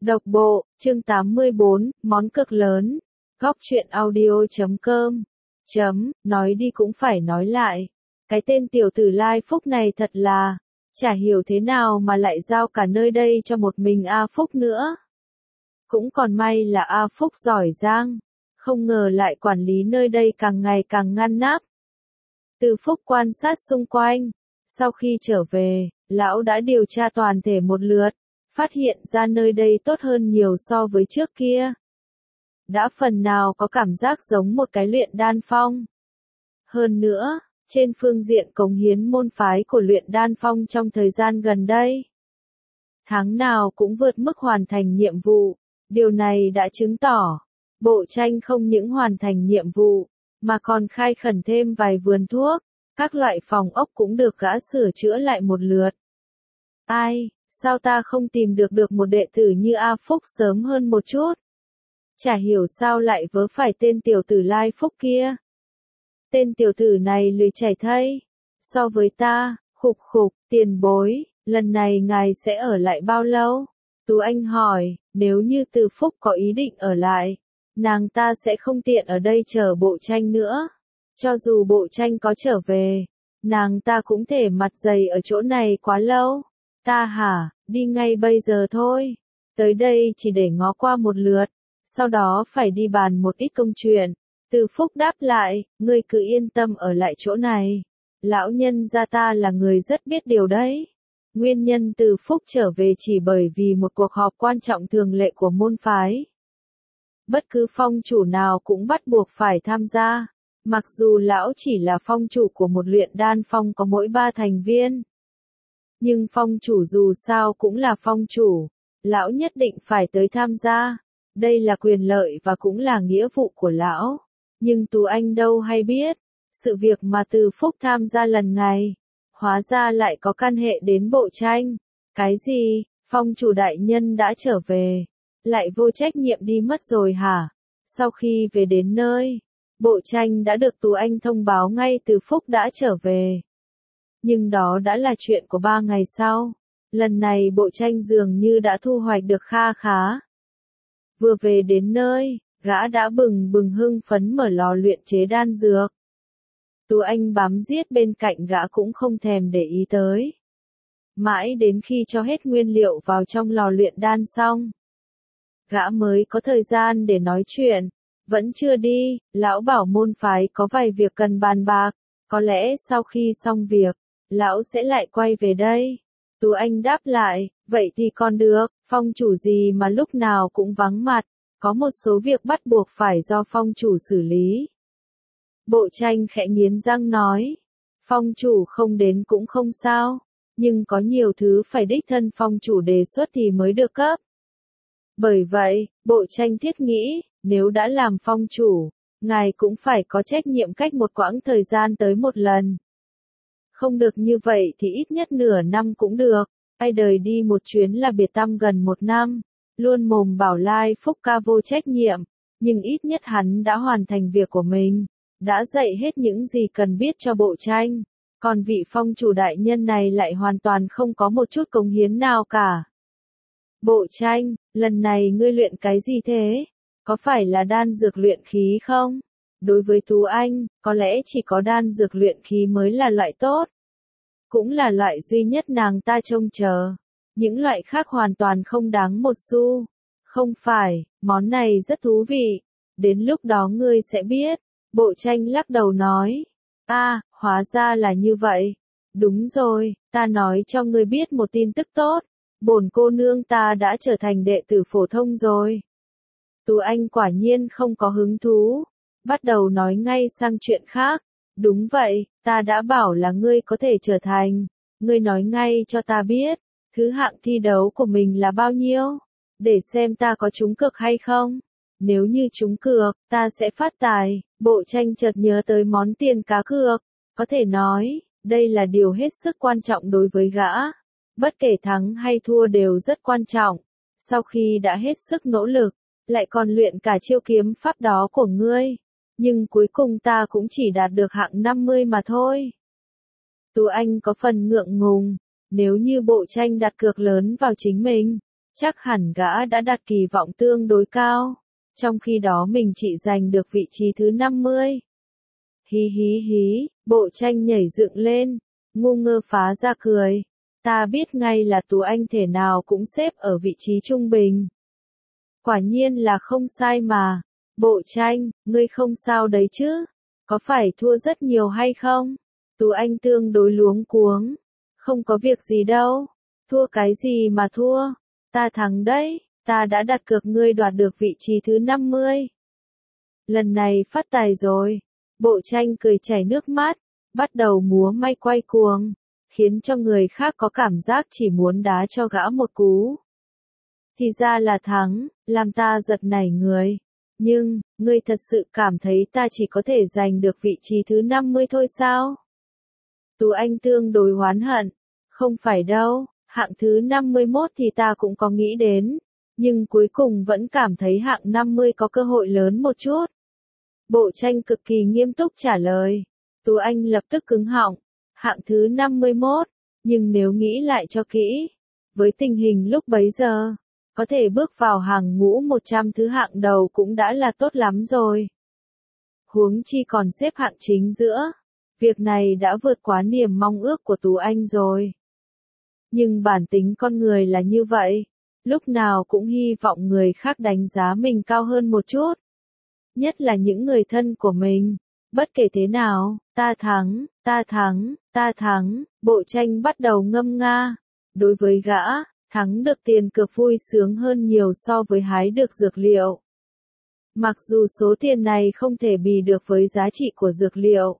Độc bộ, chương 84, món cực lớn. Góc truyện audio.com. Nói đi cũng phải nói lại. Cái tên tiểu tử Lai Phúc này thật là, chả hiểu thế nào mà lại giao cả nơi đây cho một mình A Phúc nữa. Cũng còn may là A Phúc giỏi giang, không ngờ lại quản lý nơi đây càng ngày càng ngăn nắp. Từ Phúc quan sát xung quanh, sau khi trở về, lão đã điều tra toàn thể một lượt, phát hiện ra nơi đây tốt hơn nhiều so với trước kia. Đã phần nào có cảm giác giống một cái luyện đan phong. Hơn nữa, trên phương diện cống hiến môn phái của luyện đan phong trong thời gian gần đây, tháng nào cũng vượt mức hoàn thành nhiệm vụ, điều này đã chứng tỏ, bộ tranh không những hoàn thành nhiệm vụ, mà còn khai khẩn thêm vài vườn thuốc, các loại phòng ốc cũng được gã sửa chữa lại một lượt. Ai, sao ta không tìm được một đệ tử như A Phúc sớm hơn một chút? Chả hiểu sao lại vớ phải tên tiểu tử Lai Phúc kia. Tên tiểu tử này lười chảy thây. So với ta, khục, tiền bối, lần này ngài sẽ ở lại bao lâu? Tú Anh hỏi, nếu như Từ Phúc có ý định ở lại, nàng ta sẽ không tiện ở đây chờ bộ tranh nữa. Cho dù bộ tranh có trở về, nàng ta cũng thể mặt dày ở chỗ này quá lâu. Ta hả, đi ngay bây giờ thôi. Tới đây chỉ để ngó qua một lượt, sau đó phải đi bàn một ít công chuyện. Từ Phúc đáp lại, ngươi cứ yên tâm ở lại chỗ này. Lão nhân gia ta là người rất biết điều đấy. Nguyên nhân Từ Phúc trở về chỉ bởi vì một cuộc họp quan trọng thường lệ của môn phái. Bất cứ phong chủ nào cũng bắt buộc phải tham gia. Mặc dù lão chỉ là phong chủ của một luyện đan phong có mỗi 3 thành viên. Nhưng phong chủ dù sao cũng là phong chủ. Lão nhất định phải tới tham gia. Đây là quyền lợi và cũng là nghĩa vụ của lão. Nhưng Tú Anh đâu hay biết, sự việc mà Từ Phúc tham gia lần này, hóa ra lại có căn hệ đến bộ tranh. Cái gì, phong chủ đại nhân đã trở về, lại vô trách nhiệm đi mất rồi hả? Sau khi về đến nơi, bộ tranh đã được Tú Anh thông báo ngay Từ Phúc đã trở về. Nhưng đó đã là chuyện của 3 ngày sau. Lần này bộ tranh dường như đã thu hoạch được kha khá. Vừa về đến nơi, gã đã bừng hưng phấn mở lò luyện chế đan dược. Tú Anh bám giết bên cạnh gã cũng không thèm để ý tới. Mãi đến khi cho hết nguyên liệu vào trong lò luyện đan xong, gã mới có thời gian để nói chuyện. Vẫn chưa đi, lão bảo môn phái có vài việc cần bàn bạc, có lẽ sau khi xong việc, lão sẽ lại quay về đây. Tú Anh đáp lại, vậy thì còn được, phong chủ gì mà lúc nào cũng vắng mặt, có một số việc bắt buộc phải do phong chủ xử lý. Bộ tranh khẽ nghiến răng nói, phong chủ không đến cũng không sao, nhưng có nhiều thứ phải đích thân phong chủ đề xuất thì mới được cấp. Bởi vậy, bộ tranh thiết nghĩ, nếu đã làm phong chủ, ngài cũng phải có trách nhiệm cách một quãng thời gian tới một lần. Không được như vậy thì ít nhất nửa năm cũng được, ai đời đi một chuyến là biệt tâm gần 1 năm, luôn mồm bảo Lai Phúc ca vô trách nhiệm, nhưng ít nhất hắn đã hoàn thành việc của mình, đã dạy hết những gì cần biết cho bộ tranh, còn vị phong chủ đại nhân này lại hoàn toàn không có một chút cống hiến nào cả. Bộ tranh, lần này ngươi luyện cái gì thế? Có phải là đan dược luyện khí không? Đối với Tú Anh, có lẽ chỉ có đan dược luyện khí mới là loại tốt. Cũng là loại duy nhất nàng ta trông chờ. Những loại khác hoàn toàn không đáng một xu. Không phải, món này rất thú vị. Đến lúc đó ngươi sẽ biết. Bộ tranh lắc đầu nói. Hóa ra là như vậy. Đúng rồi, ta nói cho ngươi biết một tin tức tốt. Bổn cô nương ta đã trở thành đệ tử phổ thông rồi. Tú Anh quả nhiên không có hứng thú. Bắt đầu nói ngay sang chuyện khác. Đúng vậy, ta đã bảo là ngươi có thể trở thành. Ngươi nói ngay cho ta biết, thứ hạng thi đấu của mình là bao nhiêu? Để xem ta có trúng cược hay không? Nếu như trúng cược, ta sẽ phát tài. Bộ tranh chợt nhớ tới món tiền cá cược. Có thể nói, đây là điều hết sức quan trọng đối với gã. Bất kể thắng hay thua đều rất quan trọng. Sau khi đã hết sức nỗ lực, lại còn luyện cả chiêu kiếm pháp đó của ngươi. Nhưng cuối cùng ta cũng chỉ đạt được hạng 50 mà thôi. Tú Anh có phần ngượng ngùng. Nếu như bộ tranh đặt cược lớn vào chính mình, chắc hẳn gã đã đặt kỳ vọng tương đối cao, trong khi đó mình chỉ giành được vị trí thứ 50. Hí hí hí, Bộ Tranh nhảy dựng lên, ngu ngơ phá ra cười. Ta biết ngay là Tú Anh thể nào cũng xếp ở vị trí trung bình. Quả nhiên là không sai mà. Bộ Tranh, ngươi không sao đấy chứ? Có phải thua rất nhiều hay không? Tú Anh tương đối luống cuống. Không có việc gì đâu. Thua cái gì mà thua? Ta thắng đấy, ta đã đặt cược ngươi đoạt được vị trí thứ 50. Lần này phát tài rồi. Bộ Tranh cười chảy nước mắt, bắt đầu múa may quay cuồng, khiến cho người khác có cảm giác chỉ muốn đá cho gã một cú. Thì ra là thắng, làm ta giật nảy người. Nhưng, ngươi thật sự cảm thấy ta chỉ có thể giành được vị trí thứ 50 thôi sao? Tú Anh tương đối oán hận. Không phải đâu, hạng thứ 51 thì ta cũng có nghĩ đến, nhưng cuối cùng vẫn cảm thấy hạng 50 có cơ hội lớn một chút. Bộ Tranh cực kỳ nghiêm túc trả lời. Tú Anh lập tức cứng họng. Hạng thứ 51, nhưng nếu nghĩ lại cho kỹ, với tình hình lúc bấy giờ, có thể bước vào hàng ngũ 100 thứ hạng đầu cũng đã là tốt lắm rồi. Huống chi còn xếp hạng chính giữa. Việc này đã vượt quá niềm mong ước của Tú Anh rồi. Nhưng bản tính con người là như vậy, lúc nào cũng hy vọng người khác đánh giá mình cao hơn một chút. Nhất là những người thân của mình. Bất kể thế nào, ta thắng, ta thắng, ta thắng, Bộ Tranh bắt đầu ngâm nga. Đối với gã, thắng được tiền cược vui sướng hơn nhiều so với hái được dược liệu. Mặc dù số tiền này không thể bì được với giá trị của dược liệu.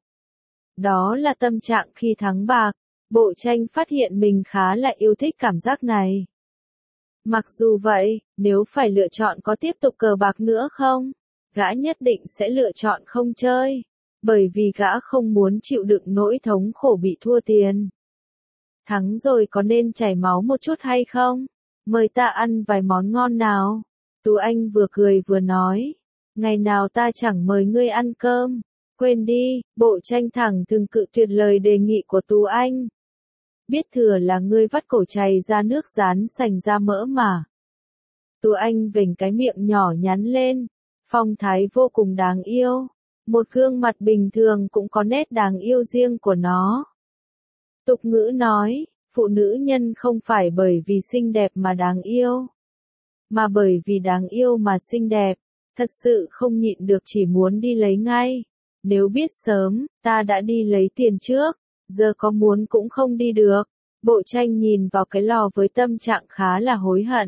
Đó là tâm trạng khi thắng bạc. Bộ Tranh phát hiện mình khá là yêu thích cảm giác này. Mặc dù vậy, nếu phải lựa chọn có tiếp tục cờ bạc nữa không, gã nhất định sẽ lựa chọn không chơi. Bởi vì gã không muốn chịu đựng nỗi thống khổ bị thua tiền. Thắng rồi có nên chảy máu một chút hay không? Mời ta ăn vài món ngon nào. Tú Anh vừa cười vừa nói. Ngày nào ta chẳng mời ngươi ăn cơm. Quên đi, Bộ Tranh thẳng thừng cự tuyệt lời đề nghị của Tú Anh. Biết thừa là ngươi vắt cổ chày ra nước rán sành ra mỡ mà. Tú Anh vểnh cái miệng nhỏ nhắn lên. Phong thái vô cùng đáng yêu. Một gương mặt bình thường cũng có nét đáng yêu riêng của nó. Tục ngữ nói, phụ nữ nhân không phải bởi vì xinh đẹp mà đáng yêu, mà bởi vì đáng yêu mà xinh đẹp, thật sự không nhịn được chỉ muốn đi lấy ngay. Nếu biết sớm, ta đã đi lấy tiền trước, giờ có muốn cũng không đi được. Bộ Tranh nhìn vào cái lò với tâm trạng khá là hối hận.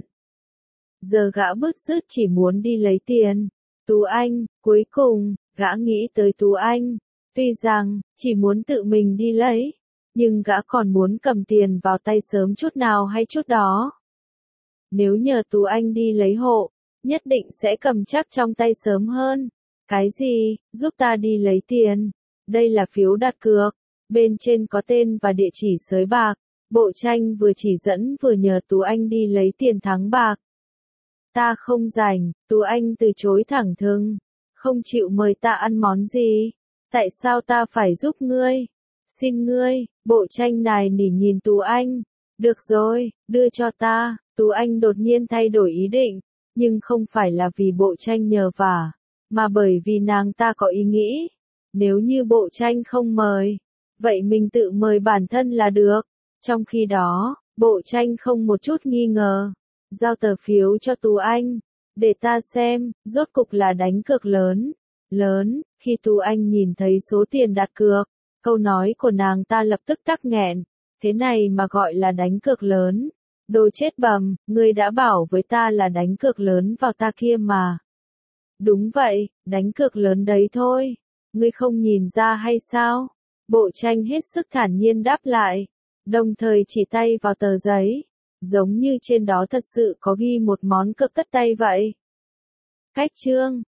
Giờ gã bứt rứt chỉ muốn đi lấy tiền. Tú Anh, cuối cùng, gã nghĩ tới Tú Anh. Tuy rằng, chỉ muốn tự mình đi lấy, nhưng gã còn muốn cầm tiền vào tay sớm chút nào hay chút đó. Nếu nhờ Tú Anh đi lấy hộ, nhất định sẽ cầm chắc trong tay sớm hơn. Cái gì, giúp ta đi lấy tiền? Đây là phiếu đặt cược. Bên trên có tên và địa chỉ sới bạc. Bộ Tranh vừa chỉ dẫn vừa nhờ Tú Anh đi lấy tiền thắng bạc. Ta không rảnh, Tú Anh từ chối thẳng thừng. Không chịu mời ta ăn món gì? Tại sao ta phải giúp ngươi? Xin ngươi, Bộ Tranh nài nỉ nhìn Tú Anh. Được rồi, đưa cho ta. Tú Anh đột nhiên thay đổi ý định, nhưng không phải là vì Bộ Tranh nhờ vả, mà bởi vì nàng ta có ý nghĩ. Nếu như Bộ Tranh không mời, vậy mình tự mời bản thân là được. Trong khi đó, Bộ Tranh không một chút nghi ngờ. Giao tờ phiếu cho Tú Anh. Để ta xem, rốt cục là đánh cược lớn. Lớn, khi Tú Anh nhìn thấy số tiền đặt cược, câu nói của nàng ta lập tức tắc nghẹn. Thế này mà gọi là đánh cược lớn. Đồ chết bầm, ngươi đã bảo với ta là đánh cược lớn vào ta kia mà. Đúng vậy, đánh cược lớn đấy thôi. Ngươi không nhìn ra hay sao? Bộ Tranh hết sức thản nhiên đáp lại, đồng thời chỉ tay vào tờ giấy, giống như trên đó thật sự có ghi một món cược tất tay vậy. Cách chương